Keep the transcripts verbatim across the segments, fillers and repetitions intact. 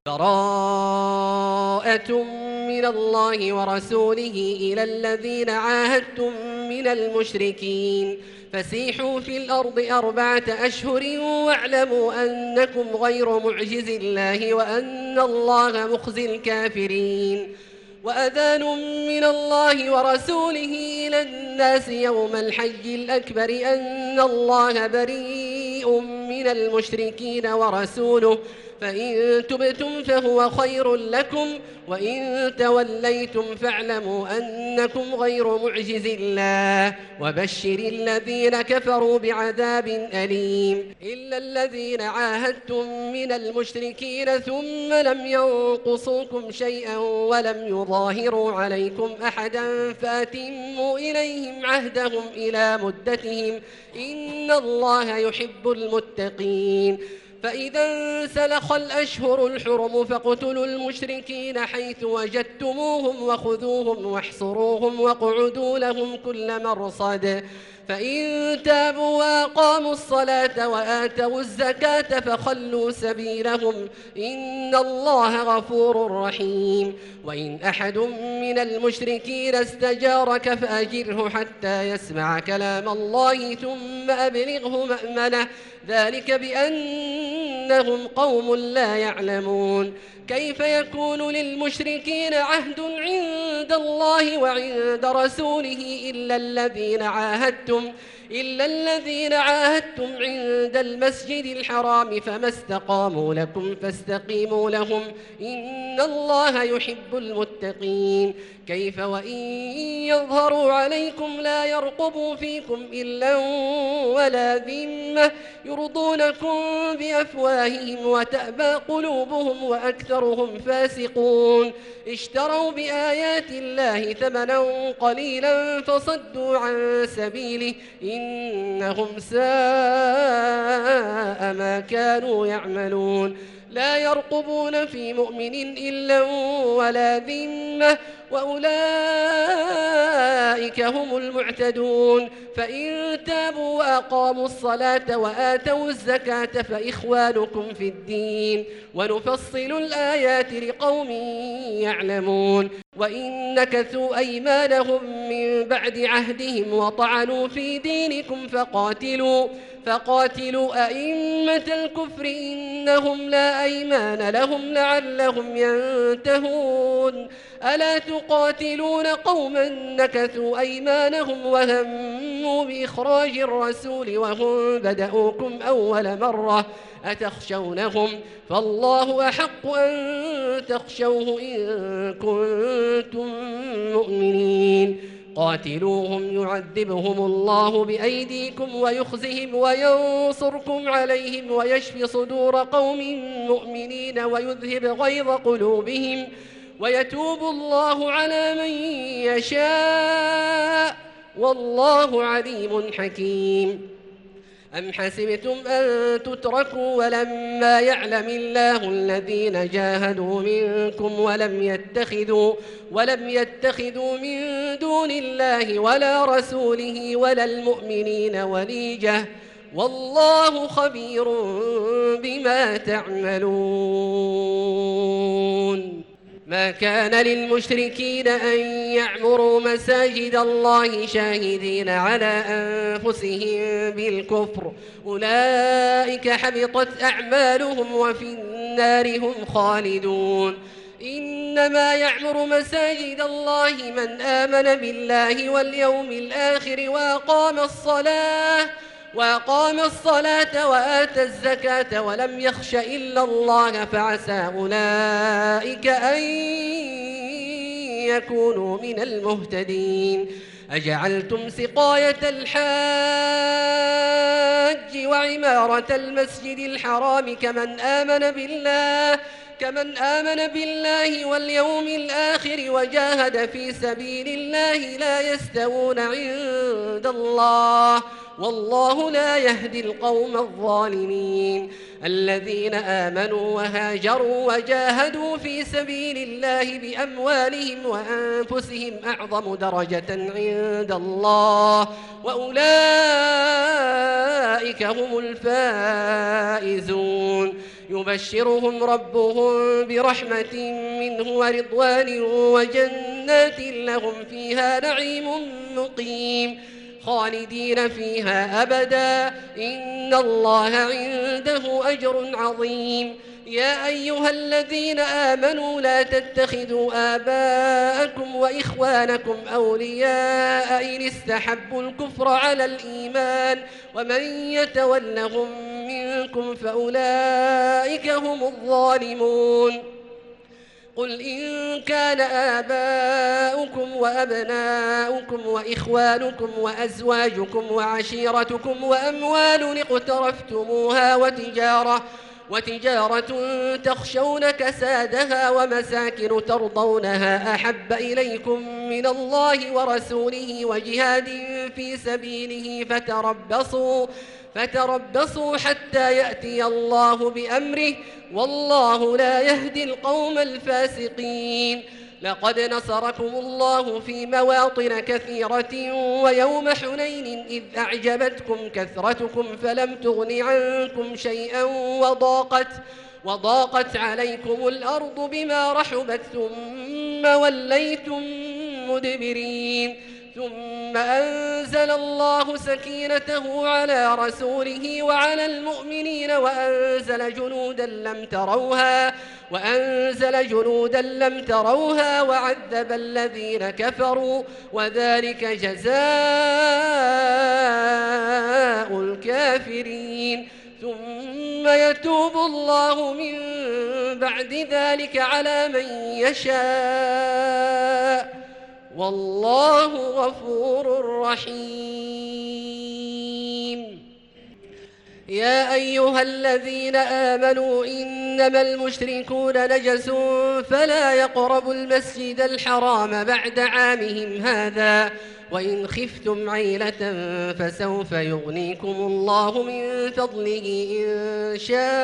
براءة من الله ورسوله إلى الذين عاهدتم من المشركين فسيحوا في الأرض أربعة أشهر واعلموا أنكم غير معجز الله وأن الله مخزي الكافرين. وأذان من الله ورسوله إلى الناس يوم الحج الأكبر أن الله بريء من المشركين ورسوله فإن تبتم فهو خير لكم وإن توليتم فاعلموا أنكم غير معجز الله وبشر الذين كفروا بعذاب أليم. إلا الذين عاهدتم من المشركين ثم لم ينقصوكم شيئا ولم يظاهروا عليكم أحدا فأتموا إليهم عهدهم إلى مدتهم إن الله يحب المتقين. فإذا انسلخ الأشهر الحرم فاقتلوا المشركين حيث وجدتموهم وخذوهم واحصروهم واقعدوا لهم كل مرصد فإن تابوا وأقاموا الصلاة وآتوا الزكاة فخلوا سبيلهم إن الله غفور رحيم. وإن أحد من المشركين استجارك فأجره حتى يسمع كلام الله ثم أبلغه مأمنه ذلك بأنهم قوم لا يعلمون. كيف يكون للمشركين عهد عند الله وعند رسوله إلا الذين عاهدتم إلا الذين عاهدتم عند المسجد الحرام فما استقاموا لكم فاستقيموا لهم إن الله يحب المتقين. كيف وإن يظهروا عليكم لا يرقبوا فيكم إلا ولا ذمة يرضونكم بأفواههم وتأبى قلوبهم وأكثرهم فاسقون. اشتروا بآيات الله ثمنا قليلا فصدوا عن سبيله إنهم ساء ما كانوا يعملون. لا يرقبون في مؤمن إلا ولا ذمة وأولئك هم المعتدون. فإن تابوا وأقاموا الصلاة وآتوا الزكاة فإخوانكم في الدين ونفصل الآيات لقوم يعلمون. وإن نكثوا أيمانهم من بعد عهدهم وطعنوا في دينكم فقاتلوا فقاتلوا أئمة الكفر إنهم لا أيمان لهم لعلهم ينتهون. ألا تقاتلون قوما نكثوا أيمانهم وهموا بإخراج الرسول وهم بدأوكم أول مرة أتخشونهم فالله أحق أن تخشوه إن كنتم مؤمنين. قاتلوهم يعذبهم الله بأيديكم ويخزهم وينصركم عليهم ويشفي صدور قوم مؤمنين ويذهب غيظ قلوبهم ويتوب الله على من يشاء والله عليم حكيم. أم حسبتم أن تتركوا ولما يعلم الله الذين جاهدوا منكم ولم يتخذوا ولم يتخذوا من دون الله ولا رسوله ولا المؤمنين وليجة والله خبير بما تعملون. ما كان للمشركين أن يعمروا مساجد الله شاهدين على أنفسهم بالكفر أولئك حبطت أعمالهم وفي النار هم خالدون. إنما يعمر مساجد الله من آمن بالله واليوم الآخر وأقام الصلاة وأقام الصلاة وآتى الزكاة ولم يخش إلا الله فعسى أولئك أن يكونوا من المهتدين. أجعلتم سقاية الحاج وعمارة المسجد الحرام كمن آمن بالله كمن آمن بالله واليوم الآخر وجاهد في سبيل الله لا يستوون عند الله والله لا يهدي القوم الظالمين. الذين آمنوا وهاجروا وجاهدوا في سبيل الله بأموالهم وأنفسهم أعظم درجة عند الله وأولئك هم الفائزون. يبشرهم ربهم برحمة منه ورضوان وجنات لهم فيها نعيم مقيم خالدين فيها أبدا إن الله عنده أجر عظيم. يا أيها الذين آمنوا لا تتخذوا آباءكم وإخوانكم أولياء إن استحبوا الكفر على الإيمان ومن يتولهم منكم فأولئك هم الظالمون. قل إن كان آباؤكم وأبناؤكم وإخوانكم وأزواجكم وعشيرتكم وأموال اقترفتموها وتجارة وتجارة تخشون كسادها ومساكن ترضونها أحب إليكم من الله ورسوله وجهاد في سبيله فتربصوا فتربصوا حتى يأتي الله بأمره والله لا يهدي القوم الفاسقين. لقد نصركم الله في مواطن كثيرة ويوم حنين إذ أعجبتكم كثرتكم فلم تغن عنكم شيئا وضاقت, وضاقت عليكم الأرض بما رحبت ثم وليتم مدبرين. ثم أنزل الله سكينته على رسوله وعلى المؤمنين وأنزل جنودا لم تروها وأنزل جنودا لم تروها وعذب الذين كفروا وذلك جزاء الكافرين. ثم يتوب الله من بعد ذلك على من يشاء والله غفور رحيم. يا أيها الذين آمنوا إنما المشركون نجس فلا يقربوا المسجد الحرام بعد عامهم هذا وإن خفتم عيلة فسوف يغنيكم الله من فضله إن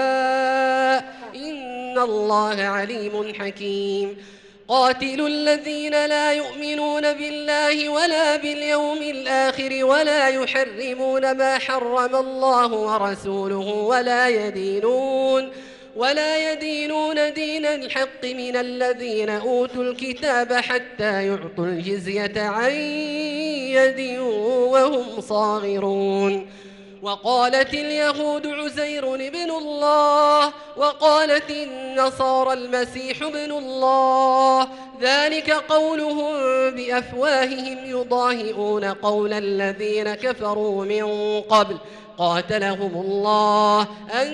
شاء إن الله عليم حكيم. قاتلوا الذين لا يؤمنون بالله ولا باليوم الآخر ولا يحرمون ما حرم الله ورسوله ولا يدينون ولا يدينون دين الحق من الذين أوتوا الكتاب حتى يعطوا الجزية عن يد وهم صاغرون. وقالت اليهود عزير ابن الله وقالت النصارى المسيح ابن الله ذلك قولهم بأفواههم يضاهئون قول الذين كفروا من قبل قاتلهم الله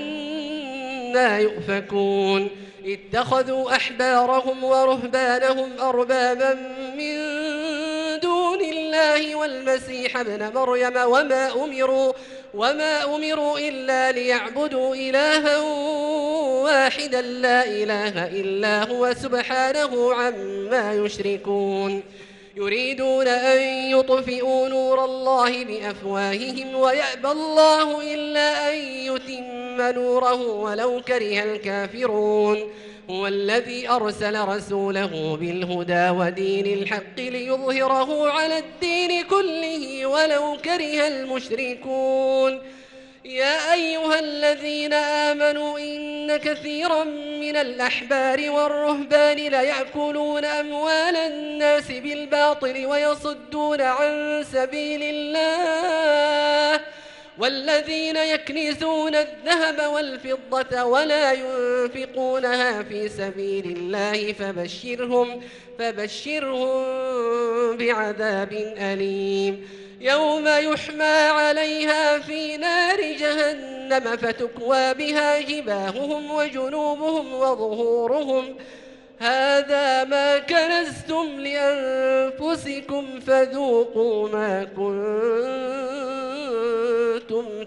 أنى يؤفكون. اتخذوا أحبارهم ورهبانهم أربابا من دون الله والمسيح ابن مريم وما أمروا وما أمروا إلا ليعبدوا إلها واحدا لا إله إلا هو سبحانه عما يشركون. يريدون أن يطفئوا نور الله بأفواههم ويأبى الله إلا أن يتم نوره ولو كره الكافرون. هو الذي أرسل رسوله بالهدى ودين الحق ليظهره على الدين كله ولو كره المشركون. يا أيها الذين آمنوا إن كثيرا من الأحبار والرهبان ليأكلون أموال الناس بالباطل ويصدون عن سبيل الله والذين يكنزون الذهب والفضة ولا ينفقونها في سبيل الله فبشرهم, فبشرهم بعذاب أليم. يوم يحمى عليها في نار جهنم فتكوى بها جباههم وجنوبهم وظهورهم هذا ما كنزتم لأنفسكم فذوقوا ما كنتم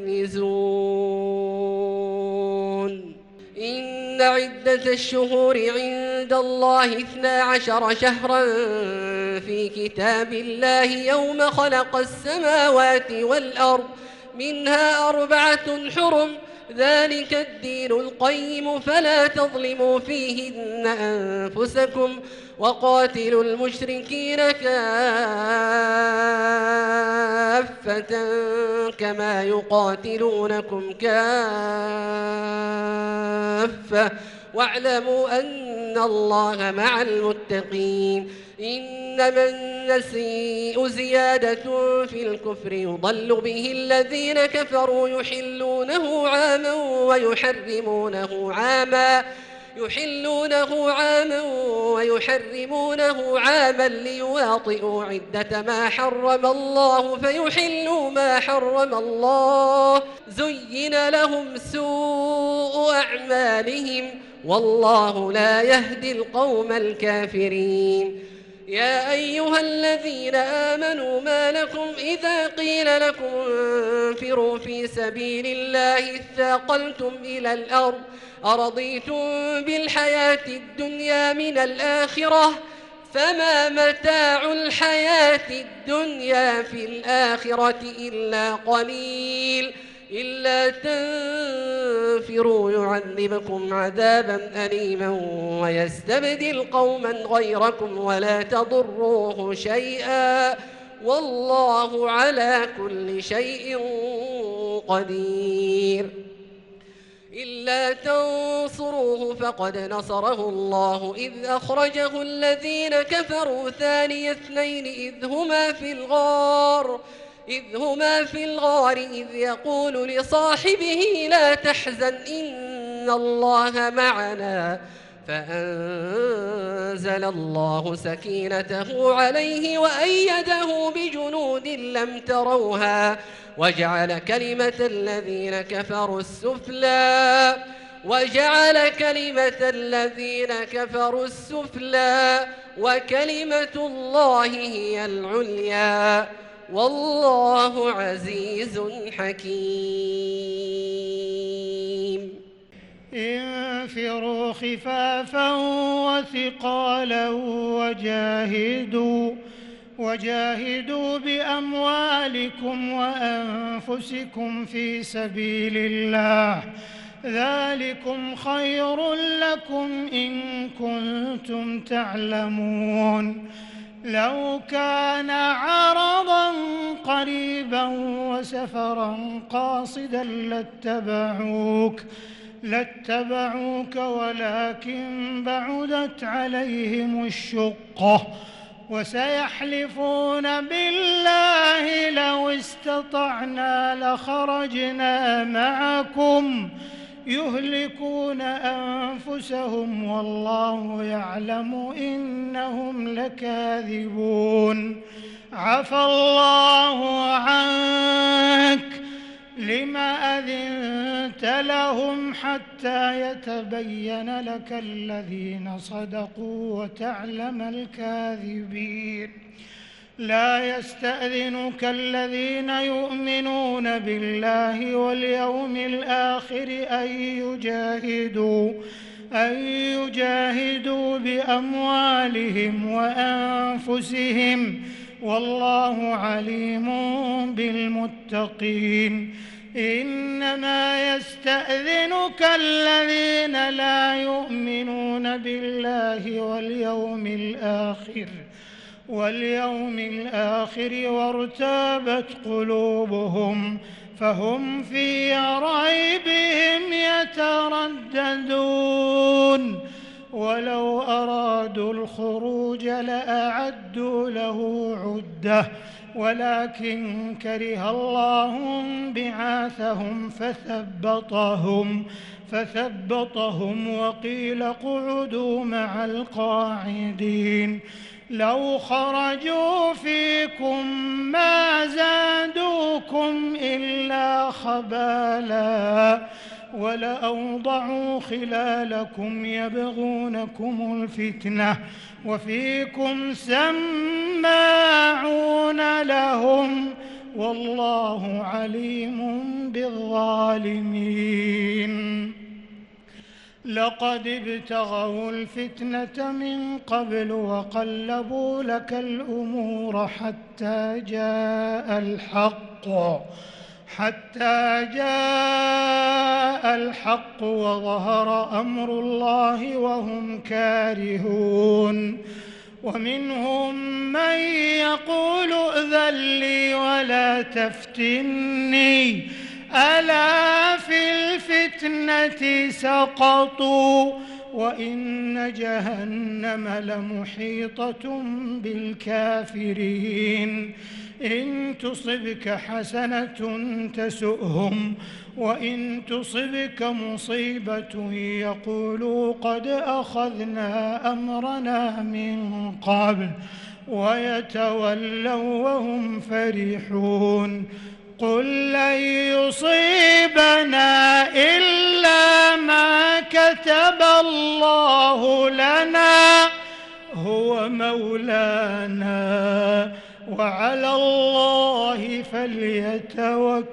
تكنزون. إن عدة الشهور عند الله اثنا عشر شهرا في كتاب الله يوم خلق السماوات والأرض منها أربعة حرم ذلك الدين القيم فلا تظلموا فيهن أنفسكم وقاتلوا المشركين كافة كما يقاتلونكم كافة واعلموا أن الله مع المتقين إنما النسيء زيادة في الكفر يضل به الذين كفروا يحلونه عاما ويحرمونه عاما يحلونه عاما ويحرمونه عاما ليواطئوا عدة ما حرم الله فيحلوا ما حرم الله زين لهم سوء أعمالهم والله لا يهدي القوم الكافرين يا أيها الذين آمنوا ما لكم إذا قيل لكم انفروا في سبيل الله اثاقلتم إلى الأرض أرضيتم بالحياة الدنيا من الآخرة فما متاع الحياة الدنيا في الآخرة إلا قليل إلا تنفروا يعذبكم عذابا أليما ويستبدل قوما غيركم ولا تضروه شيئا والله على كل شيء قدير إلا تنصروه فقد نصره الله إذ أخرجه الذين كفروا ثاني اثنين إذ هما في الغار إذ هما في الغار إذ يقول لصاحبه لا تحزن إن الله معنا فأنزل الله سكينته عليه وأيده بجنود لم تروها وجعل كلمة الذين كفروا السفلى وجعل كلمة الذين كفروا السفلى وكلمة الله هي العليا والله عزيز حكيم انفروا خفافا وثقالا وجاهدوا وجاهدوا بأموالكم وأنفسكم في سبيل الله ذلكم خير لكم إن كنتم تعلمون لو كان عرضا قريبا وسفرا قاصدا لاتبعوك لاتبعوك ولكن بعدت عليهم الشقة وسيحلفون بالله لو استطعنا لخرجنا معكم يهلكون أنفسهم والله يعلم إنهم لكاذبون عفى الله عنك لم أذنت لهم حتى يتبين لك الذين صدقوا وتعلم الكاذبين لا يستأذنك الذين يؤمنون بالله واليوم الآخر أن يجاهدوا أن يجاهدوا بأموالهم وأنفسهم والله عليم بالمتقين إنما يستأذنك الذين لا يؤمنون بالله واليوم الآخر واليوم الآخر وارتابت قلوبهم فهم في ريبهم يترددون ولو أرادوا الخروج لأعدوا له عدة ولكن كره الله بعاثهم فثبطهم فثبطهم وقيل اقعدوا مع القاعدين لو خرجوا فيكم ما زادوكم إلا خبالا ولأوضعوا خلالكم يبغونكم الفتنة وفيكم سماعون لهم والله عليم بالظالمين لقد ابتغوا الفتنة من قبل وقلبوا لك الأمور حتى جاء الحق حتى جاء الحق وظهر أمر الله وهم كارهون. ومنهم من يقول ائذن لي ولا تفتني ألا في الفتنة سقطوا وإن جهنم لمحيطة بالكافرين. إن تصبك حسنة تسؤهم وإن تصبك مصيبة يقولوا قد أخذنا أمرنا من قبل ويتولوا وهم فرحون. قل لن يصيبنا إلا ما كتب الله لنا هو مولانا وعلى الله فليتوكل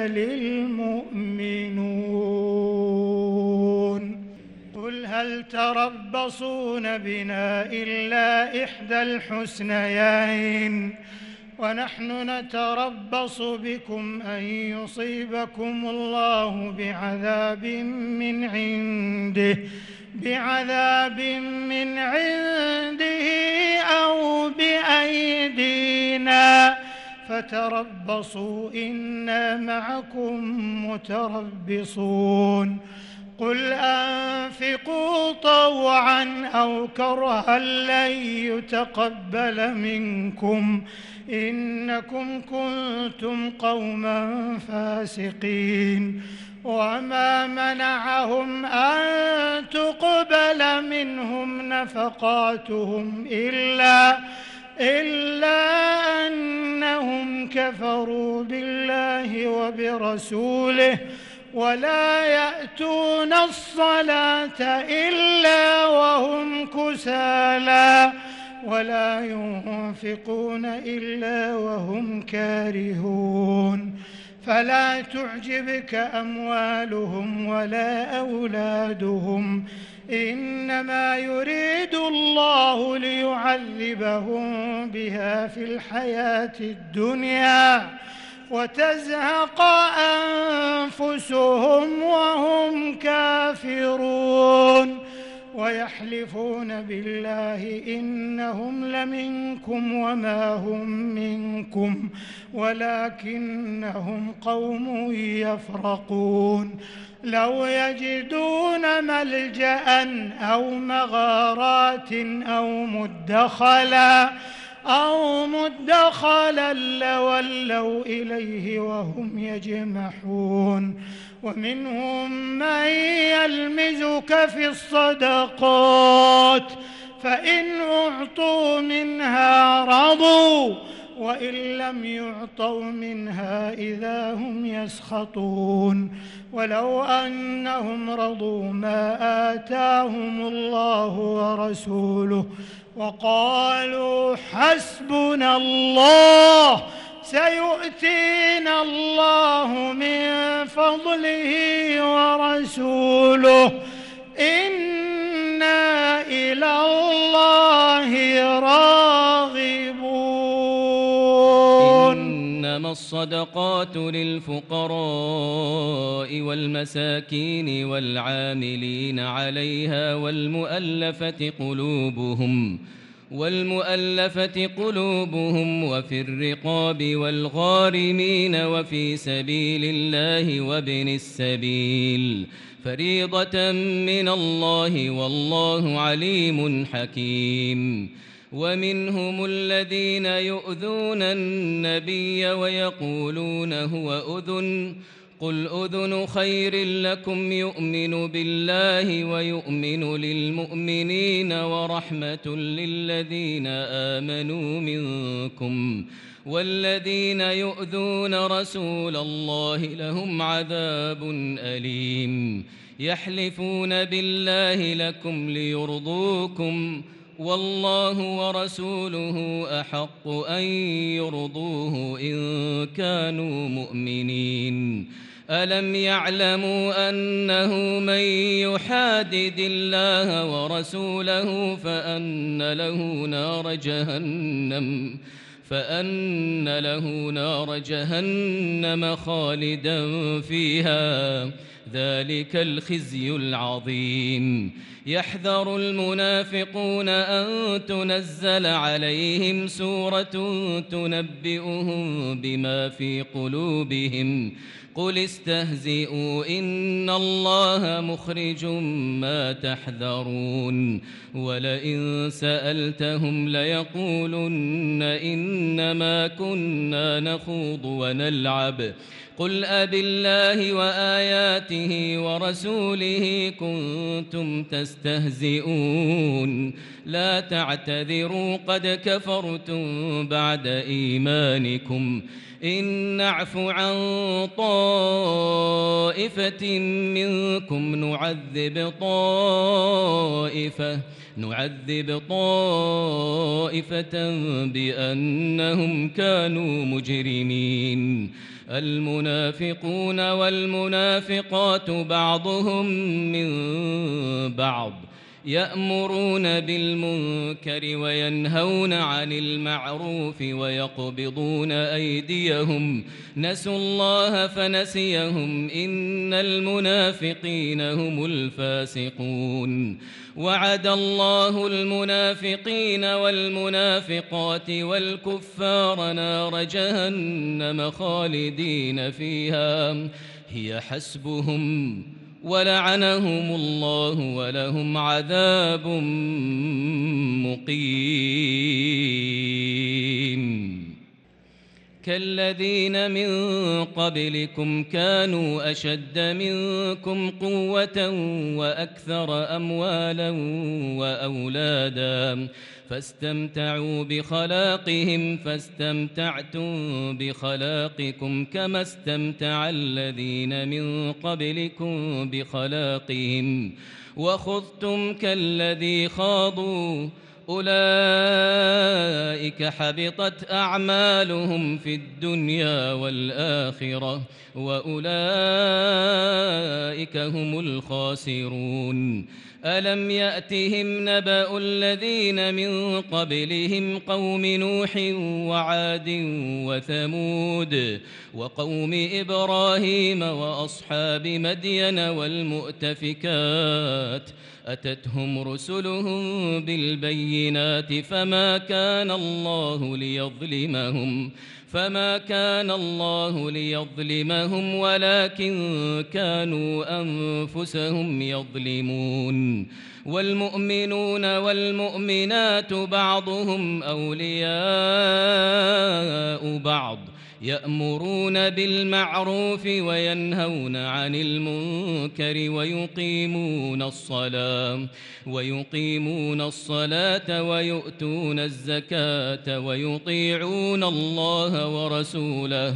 المؤمنون. قل هل تربصون بنا إلا إحدى الحسنيين ونحن نتربص بكم أن يصيبكم الله بعذاب من عنده بعذاب من عنده أو بأيدينا فتربصوا إنا معكم متربصون. قل أنفقوا طوعا أو كرها لن يتقبل منكم إنكم كنتم قوما فاسقين. وما منعهم أن تقبل منهم نفقاتهم إلا إلا أنهم كفروا بالله وبرسوله ولا يأتون الصلاة إلا وهم كسالى ولا ينفقون إلا وهم كارهون. فلا تعجبك أموالهم ولا أولادهم إنما يريد الله ليعذبهم بها في الحياة الدنيا وتزهق أنفسهم وهم كافرون. ويحلفون بالله إنهم لمنكم وما هم منكم ولكنهم قوم يفرقون. لو يجدون ملجأ أو مغارات أو مدخلا أو مدخلا لولوا إليه وهم يجمحون. ومنهم من يلمزك في الصدقات فإن أعطوا منها رضوا وإن لم يعطوا منها إذا هم يسخطون. ولو أنهم رضوا ما آتاهم الله ورسوله وقالوا حسبنا الله سيؤتينا الله من فضله ورسوله إنا إلى الله راغبون. إنما الصدقات للفقراء والمساكين والعاملين عليها والمؤلفة قلوبهم والمؤلفة قلوبهم وفي الرقاب والغارمين وفي سبيل الله وابن السبيل فريضة من الله والله عليم حكيم. ومنهم الذين يؤذون النبي ويقولون هو أذن قل أذن خير لكم يؤمن بالله ويؤمن للمؤمنين ورحمة للذين آمنوا منكم والذين يؤذون رسول الله لهم عذاب أليم. يحلفون بالله لكم ليرضوكم والله ورسوله أحق أن يرضوه إن كانوا مؤمنين. ألم يعلموا أنه من يحادد الله ورسوله فأن له نار جهنم فأن له نار جهنم خالدا فيها ذلك الخزي العظيم. يحذر المنافقون أن تنزل عليهم سورة تنبئهم بما في قلوبهم قل استهزئوا إن الله مخرج ما تحذرون ولئن سألتهم ليقولن إنما كنا نخوض ونلعب قل أبالله وآياته ورسوله كنتم تستهزئون لا تعتذروا قد كفرتم بعد إيمانكم إن نعف عن طائفة منكم نعذب طائفة نعذب طائفة بأنهم كانوا مجرمين. المنافقون والمنافقات بعضهم من بعض يأمرون بالمنكر وينهون عن المعروف ويقبضون أيديهم نسوا الله فنسيهم إن المنافقين هم الفاسقون. وعد الله المنافقين والمنافقات والكفار نار جهنم خالدين فيها هي حسبهم ولعنهم الله ولهم عذاب مقيم. كالذين من قبلكم كانوا أشد منكم قوة وأكثر أموالا وأولادا فاستمتعوا بخلاقهم فاستمتعتم بخلاقكم كما استمتع الذين من قبلكم بخلاقهم وخذتم كالذي خاضوا أولئك حبطت أعمالهم في الدنيا والآخرة وأولئك هم الخاسرون. ألم يأتهم نبأ الذين من قبلهم قوم نوح وعاد وثمود وقوم إبراهيم وأصحاب مدين والمؤتفكات أتتهم رسلهم بالبينات فما كان الله ليظلمهم فما كان الله ليظلمهم ولكن كانوا أنفسهم يظلمون. والمؤمنون والمؤمنات بعضهم أولياء بعض يأمرون بالمعروف وينهون عن المنكر ويقيمون الصلاة ويقيمون الصلاة ويؤتون الزكاة ويطيعون الله ورسوله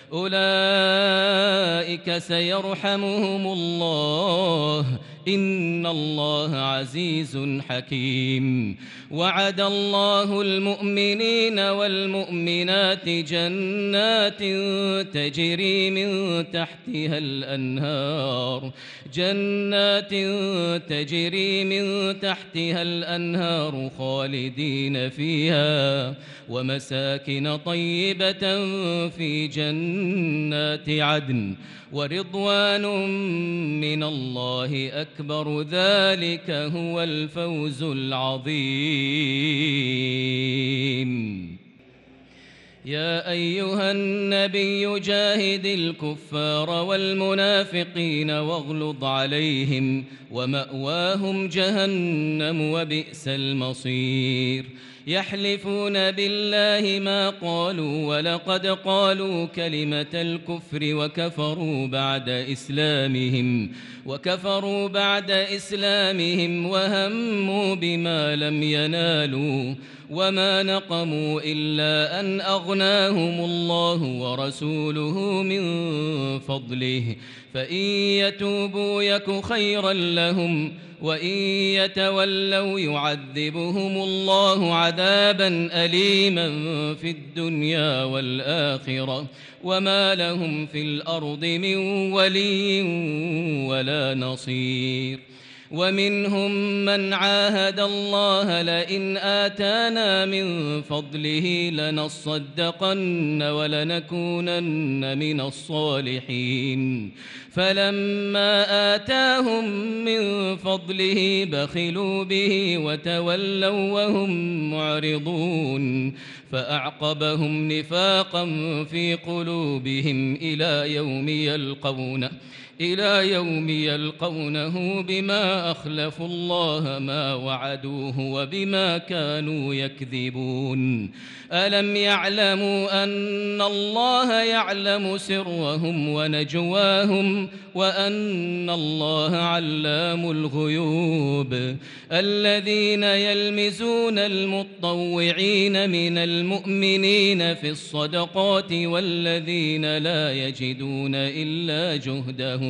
أولئك سيرحمهم الله إن الله عزيز حكيم. وعد الله المؤمنين والمؤمنات جنات تجري من تحتها الأنهار جنات تجري من تحتها الأنهار خالدين فيها ومساكن طيبة في جنات عدن ورضوان من الله أكبر ذلك هو الفوز العظيم. يا أيها النبي جاهد الكفار والمنافقين واغلظ عليهم ومأواهم جهنم وبئس المصير. يحلفون بالله ما قالوا ولقد قالوا كلمة الكفر وكفروا بعد إسلامهم وكفروا بعد إسلامهم وهموا بما لم ينالوا وما نقموا إلا أن أغناهم الله ورسوله من فضله فإن يتوبوا يك خيرا لهم وإن يتولوا يعذبهم الله عذابا أليما في الدنيا والآخرة وما لهم في الأرض من ولي ولا نصير. ومنهم من عاهد الله لئن آتانا من فضله لنصدقن ولنكونن من الصالحين فلما آتاهم من فضله بخلوا به وتولوا وهم معرضون فأعقبهم نفاقا في قلوبهم إلى يوم يلقونه إلى يوم يلقونه بما أخلفوا الله ما وعدوه وبما كانوا يكذبون ألم يعلموا أن الله يعلم سرهم ونجواهم وأن الله علام الغيوب الذين يلمزون المطوعين من المؤمنين في الصدقات والذين لا يجدون إلا جهدهم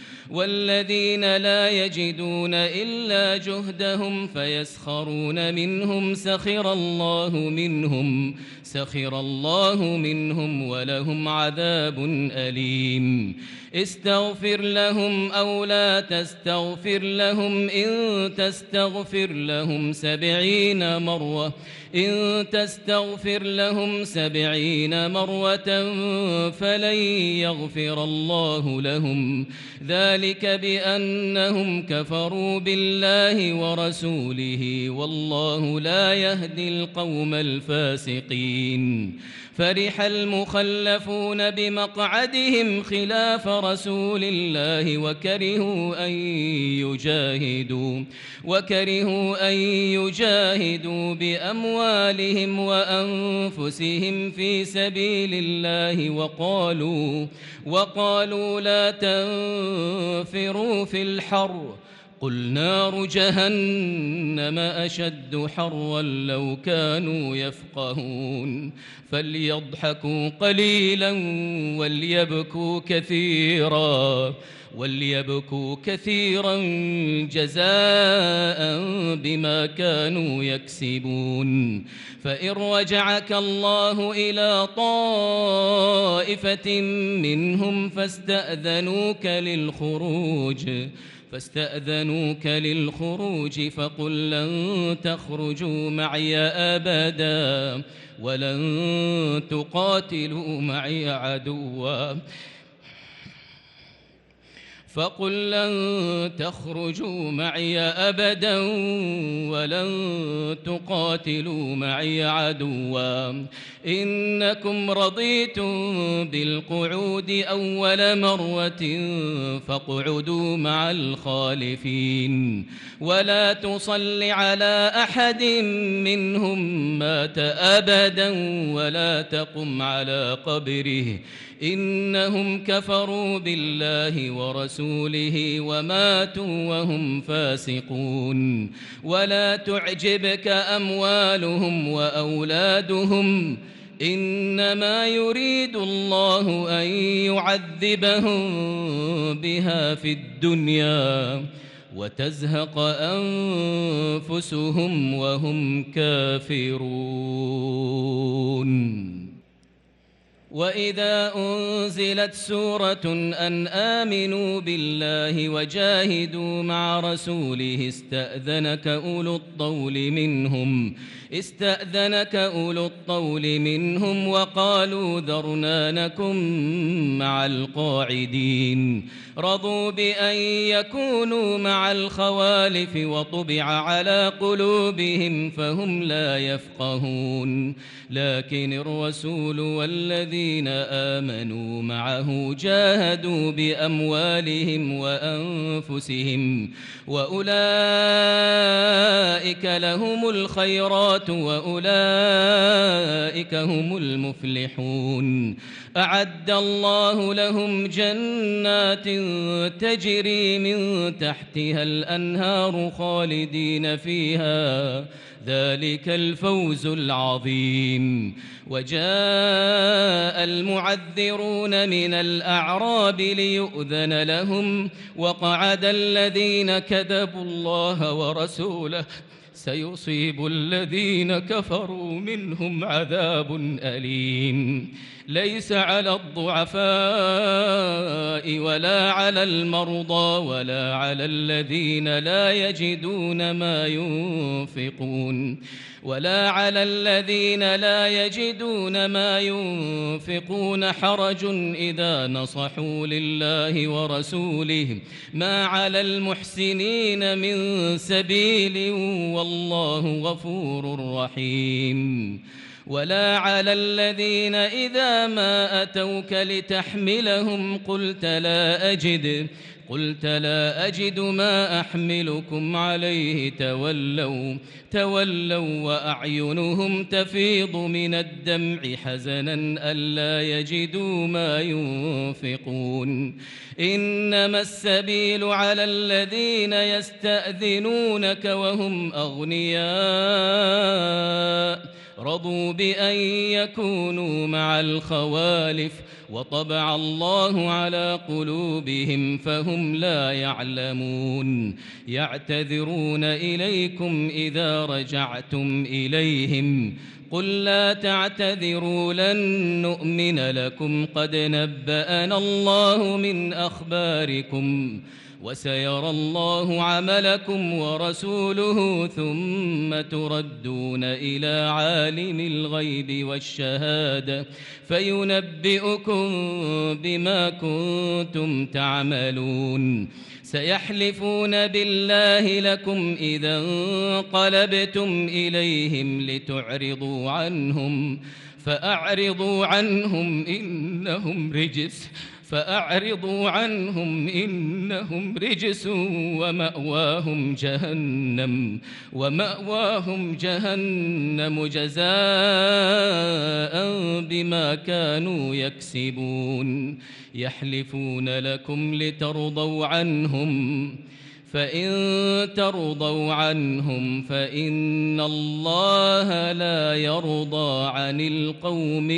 والذين لا يجدون إلا جهدهم فيسخرون منهم سخر الله منهم سخر الله منهم ولهم عذاب أليم استغفر لهم أو لا تستغفر لهم إن تستغفر لهم سبعين مرة إن تستغفر لهم سبعين مرة فلن يغفر الله لهم ذلك بأنهم كفروا بالله ورسوله والله لا يهدي القوم الفاسقين فرح المخلفون بمقعدهم خلاف رسول الله وكرهوا أن يجاهدوا وكرهوا أن يجاهدوا بأموالهم وأنفسهم في سبيل الله وقالوا وقالوا لا تنفروا في الحر قل نار جهنم أشد حرا لو كانوا يفقهون فليضحكوا قليلا وليبكوا كثيرا وليبكوا كثيرا جزاء بما كانوا يكسبون فإن رجعك الله إلى طائفة منهم فاستأذنوك للخروج فاستأذنوك للخروج فقل لن تخرجوا معي أبدا ولن تقاتلوا معي عدوا فقل لن تخرجوا معي أبدا ولن تقاتلوا معي عدوا إنكم رضيتم بالقعود أول مرة فاقعدوا مع الخالفين ولا تصل على أحد منهم مات أبدا ولا تقم على قبره إنهم كفروا بالله ورسوله وماتوا وهم فاسقون ولا تعجبك أموالهم وأولادهم إنما يريد الله أن يعذبهم بها في الدنيا وتزهق أنفسهم وهم كافرون وإذا أنزلت سورة أن آمنوا بالله وجاهدوا مع رسوله استأذنك أولو الطول منهم استأذنك أولو الطول منهم وقالوا ذرنا نكن مع القاعدين رضوا بأن يكونوا مع الخوالف وطبع على قلوبهم فهم لا يفقهون لكن الرسول والذين آمنوا معه جاهدوا بأموالهم وأنفسهم وأولئك لهم الخيرات وأولئك هم المفلحون أعد الله لهم جنات تجري من تحتها الأنهار خالدين فيها ذلك الفوز العظيم. وجاء المعذرون من الأعراب ليؤذن لهم وقعد الذين كذبوا الله ورسوله سيصيب الذين كفروا منهم عذاب أليم. ليس على الضعفاء ولا على المرضى ولا على الذين لا يجدون ما ينفقون ولا على الذين لا يجدون ما ينفقون حرج إذا نصحوا لله ورسوله ما على المحسنين من سبيل والله غفور رحيم. ولا على الذين إذا ما أتوك لتحملهم قلت لا أجد قلت لا أجد ما أحملكم عليه تولوا تولوا وأعينهم تفيض من الدمع حزنا ألا يجدوا ما ينفقون. إنما السبيل على الذين يستأذنونك وهم أغنياء رضوا بأن يكونوا مع الخوالف وطبع الله على قلوبهم فهم لا يعلمون. يعتذرون إليكم إذا رجعتم إليهم قل لا تعتذروا لن نؤمن لكم قد نبأنا الله من أخباركم وسيرى الله عملكم ورسوله ثم تردون إلى عالم الغيب والشهادة فينبئكم بما كنتم تعملون. سيحلفون بالله لكم إذا انقلبتم إليهم لتعرضوا عنهم فأعرضوا عنهم إنهم رجس فأعرضوا عنهم إنهم رجس ومأواهم جهنم ومأواهم جهنم جزاء بما كانوا يكسبون. يحلفون لكم لترضوا عنهم فإن ترضوا عنهم فإن الله لا يرضى عن القوم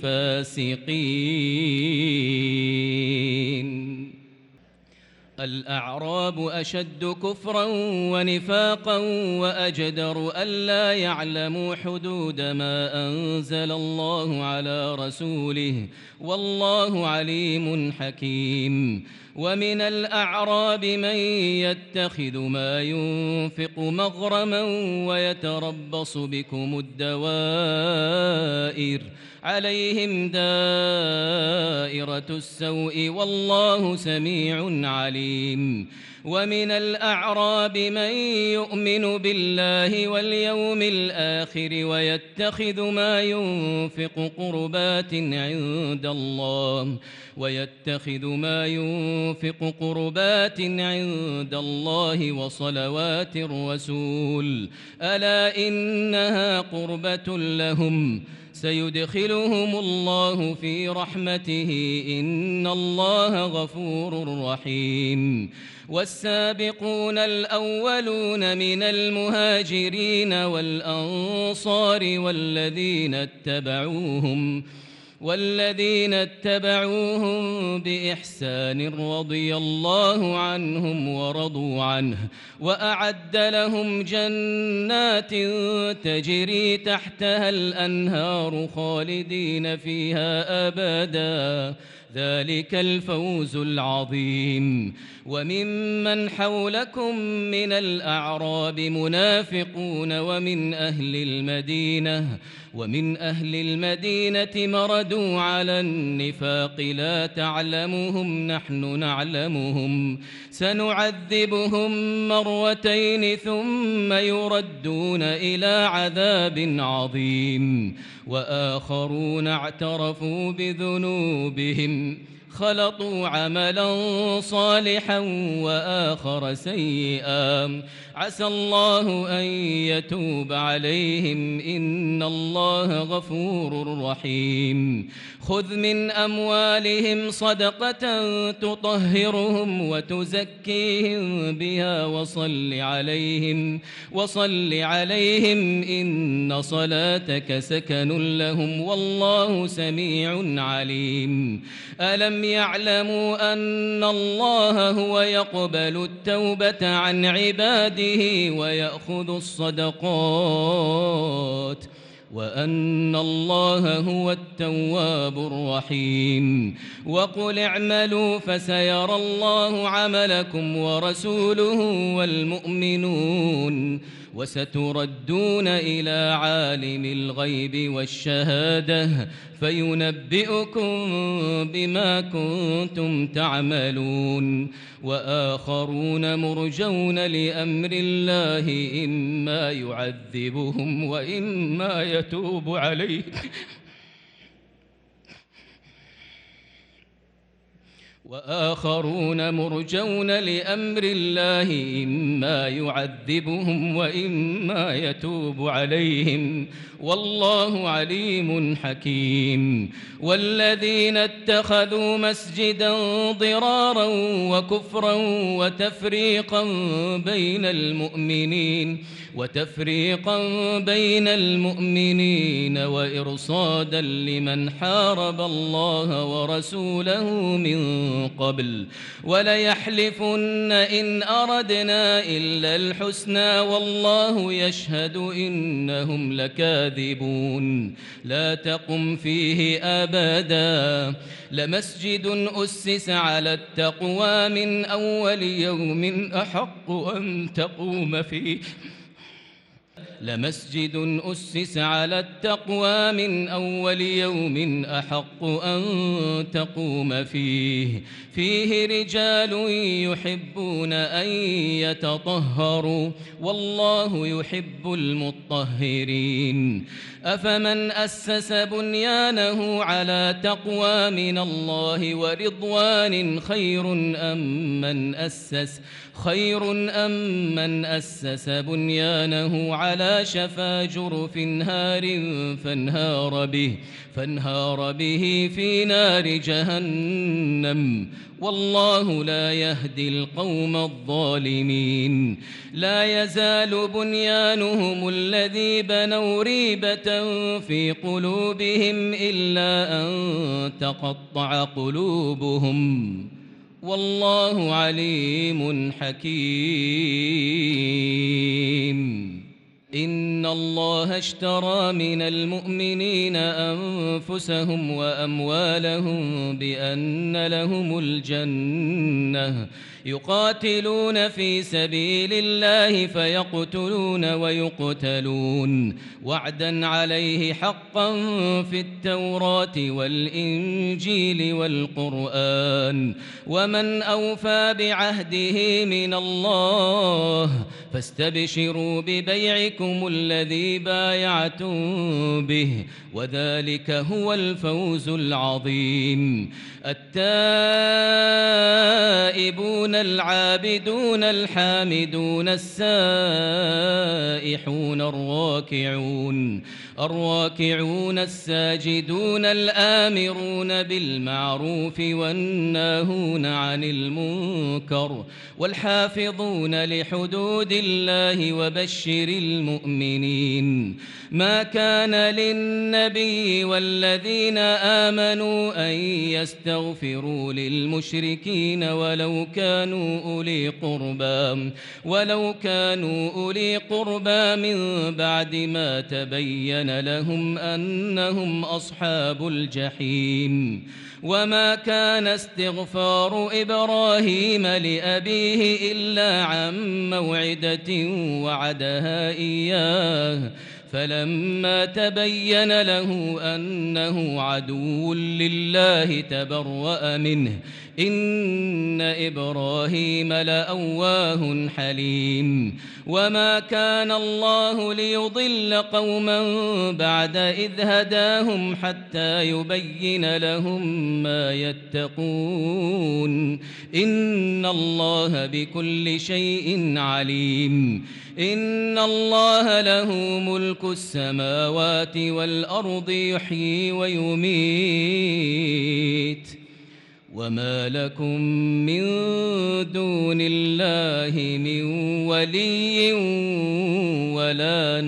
الفاسقين. الأعراب أشد كفرا ونفاقا وأجدر ألا يعلموا حدود ما أنزل الله على رسوله والله عليم حكيم. ومن الأعراب من يتخذ ما ينفق مغرما ويتربص بكم الدوائر عليهم دائرة السوء والله سميع عليم. ومن الأعراب من يؤمن بالله واليوم الآخر ويتخذ ما ينفق قربات عند الله ويتخذ ما ينفق قربات عند الله وصلوات الرسول ألا إنها قربة لهم سيدخلهم الله في رحمته إن الله غفور رحيم. والسابقون الأولون من المهاجرين والأنصار والذين اتبعوهم والذين اتبعوهم بإحسان رضي الله عنهم ورضوا عنه وأعد لهم جنات تجري تحتها الأنهار خالدين فيها أبدا ذلك الفوز العظيم. وممن حولكم من الأعراب منافقون ومن أهل المدينة ومن أهل المدينة مردوا على النفاق لا تعلمهم نحن نعلمهم سنعذبهم مرتين ثم يردون إلى عذاب عظيم. وآخرون اعترفوا بذنوبهم خلطوا عملا صالحا وآخر سيئا عسى الله أن يتوب عليهم إن الله غفور رحيم خذ من أموالهم صدقة تطهرهم وتزكيهم بها وصل عليهم وصل عليهم إن صلاتك سكن لهم والله سميع عليم ألم يعلموا أن الله هو يقبل التوبة عن عباده ويأخذ الصدقات وأن الله هو التواب الرحيم وقل اعملوا فسيرى الله عملكم ورسوله والمؤمنون وستردون إلى عالم الغيب والشهادة فينبئكم بما كنتم تعملون وآخرون مرجون لأمر الله إما يعذبهم وإما يتوب عليهم وآخرون مرجون لأمر الله إما يعذبهم وإما يتوب عليهم والله عليم حكيم والذين اتخذوا مسجدا ضرارا وكفرا وتفريقا بين المؤمنين وتفريقا بين المؤمنين وإرصادا لمن حارب الله ورسوله من قبل وليحلفن إن أردنا إلا الحسنى والله يشهد إنهم لكاذبون لا تقم فيه أبدا لمسجد أسس على التقوى من أول يوم أحق أن تقوم فيه لمسجد أسس على التقوى من أول يوم أحق أن تقوم فيه فيه رجال يحبون أن يتطهروا والله يحب المطهرين أفمن أسس بنيانه على تقوى من الله ورضوان خير أم من أسس خير أم من أسس بنيانه على شفا جرف هار فانهار به فانهار به في نار جهنم والله لا يهدي القوم الظالمين لا يزال بنيانهم الذي بنوا ريبة في قلوبهم إلا أن تقطع قلوبهم والله عليم حكيم إن الله اشترى من المؤمنين أنفسهم وأموالهم بأن لهم الجنة يقاتلون في سبيل الله فيقتلون ويقتلون وعدا عليه حقا في التوراة والإنجيل والقرآن ومن أوفى بعهده من الله فاستبشروا ببيعكم الذي بايعتم به وذلك هو الفوز العظيم التائبون العابدون الحامدون السائحون الراكعون الراكعون الساجدون الآمرون بالمعروف والناهون عن المنكر والحافظون لحدود الله وبشر المؤمنين ما كان للنبي والذين آمنوا أن يستغفروا للمشركين ولو كانوا أولي قربى ولو كانوا أولي قربى من بعد ما تبين لهم أنهم أصحاب الجحيم وما كان استغفار إبراهيم لأبيه إلا عن موعدة وعدها إياه فلما تبين له أنه عدو لله تبرأ منه إن إبراهيم لأواه حليم وما كان الله ليضل قوما بعد إذ هداهم حتى يبين لهم ما يتقون إن الله بكل شيء عليم إن الله له ملك السماوات والأرض يحيي ويميت وما لكم من دون الله من ولي ولا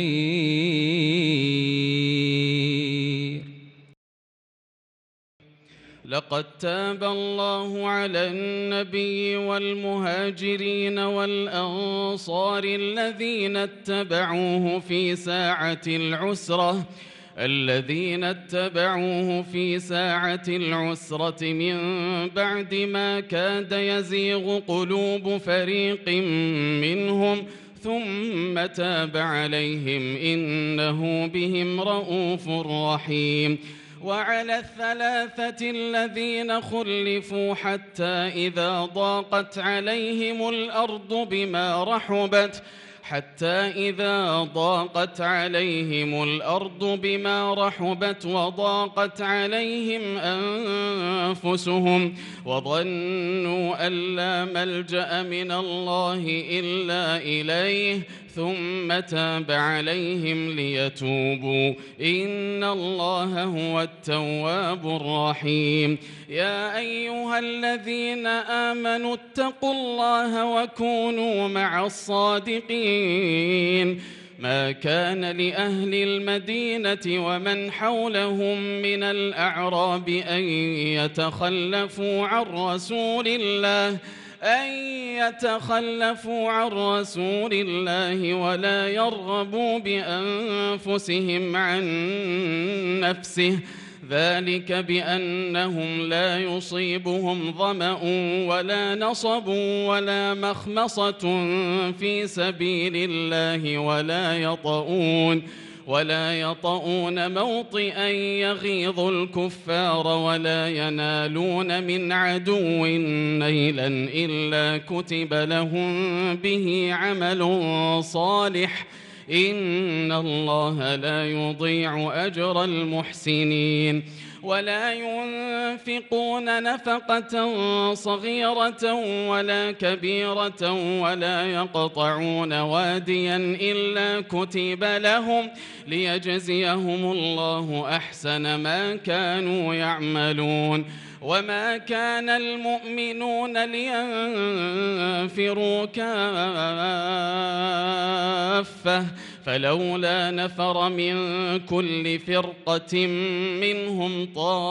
نصير. لقد تاب الله على النبي والمهاجرين والأنصار الذين اتبعوه في ساعة العسرة الذين اتبعوه في ساعة العسرة من بعد ما كاد يزيغ قلوب فريق منهم ثم تاب عليهم إنه بهم رءوف رحيم. وعلى الثلاثة الذين خلفوا حتى إذا ضاقت عليهم الأرض بما رحبت حتى إذا ضاقت عليهم الأرض بما رحبت وضاقت عليهم أنفسهم وظنوا أن لا ملجأ من الله إلا إليه ثم تاب عليهم ليتوبوا إن الله هو التواب الرحيم. يا أيها الذين آمنوا اتقوا الله وكونوا مع الصادقين. ما كان لأهل المدينة ومن حولهم من الأعراب أن يتخلفوا عن رسول الله أن يتخلفوا عن رسول الله ولا يرغبوا بأنفسهم عن نفسه ذلك بأنهم لا يصيبهم ظمأ ولا نصب ولا مخمصة في سبيل الله ولا يطؤون ولا يطؤون موطئا يغيظ الكفار ولا ينالون من عدو نيلا إلا كتب لهم به عمل صالح إن الله لا يضيع أجر المحسنين. ولا ينفقون نفقة صغيرة ولا كبيرة ولا يقطعون واديا إلا كتب لهم ليجزيهم الله أحسن ما كانوا يعملون. وما كان المؤمنون لينفروا كافة فلولا نفر من كل فرقة منهم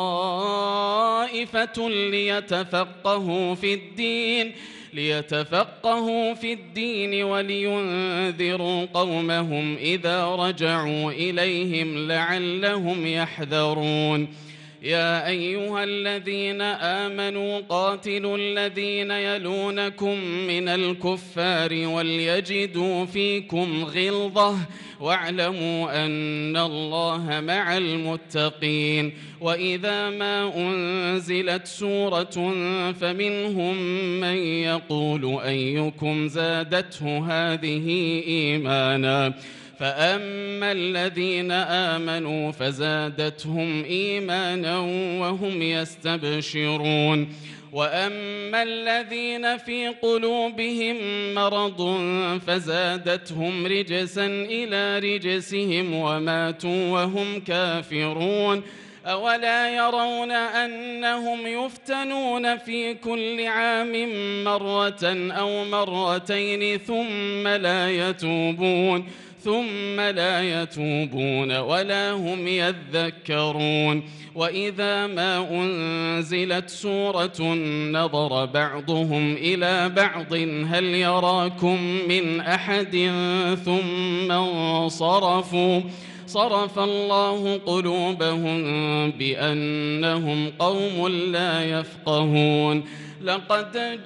طائفة ليتفقهوا في الدين ليتفقهوا في الدين ولينذروا قومهم إذا رجعوا إليهم لعلهم يحذرون. يا أيها الذين آمنوا قاتلوا الذين يلونكم من الكفار وليجدوا فيكم غلظة واعلموا أن الله مع المتقين. وإذا ما أنزلت سورة فمنهم من يقول أيكم زادته هذه إيمانا فأما الذين آمنوا فزادتهم إيمانا وهم يستبشرون. وأما الذين في قلوبهم مرض فزادتهم رجسا إلى رجسهم وماتوا وهم كافرون. أولا يرون أنهم يفتنون في كل عام مرة أو مرتين ثم لا يتوبون ثم لا يتوبون ولا هم يذكرون. وإذا ما أنزلت سورة نظر بعضهم إلى بعض هل يراكم من أحد ثم انصرفوا صرف الله قلوبهم بأنهم قوم لا يفقهون. لقد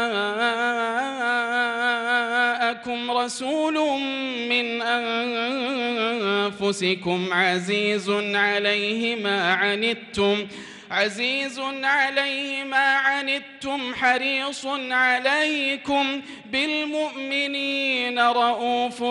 جاءكم رسول من أنفسكم عزيز عليه ما عنتم عزيز عليه ما عنتم حريص عليكم بالمؤمنين رؤوف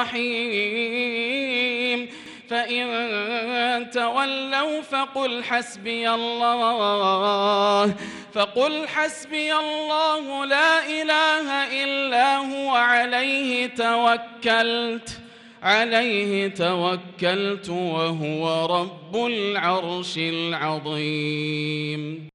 رحيم فإن تولوا فقل حسبي الله فقل حسبي الله لا إله إلا هو عليه توكلت عليه توكلت وهو رب العرش العظيم.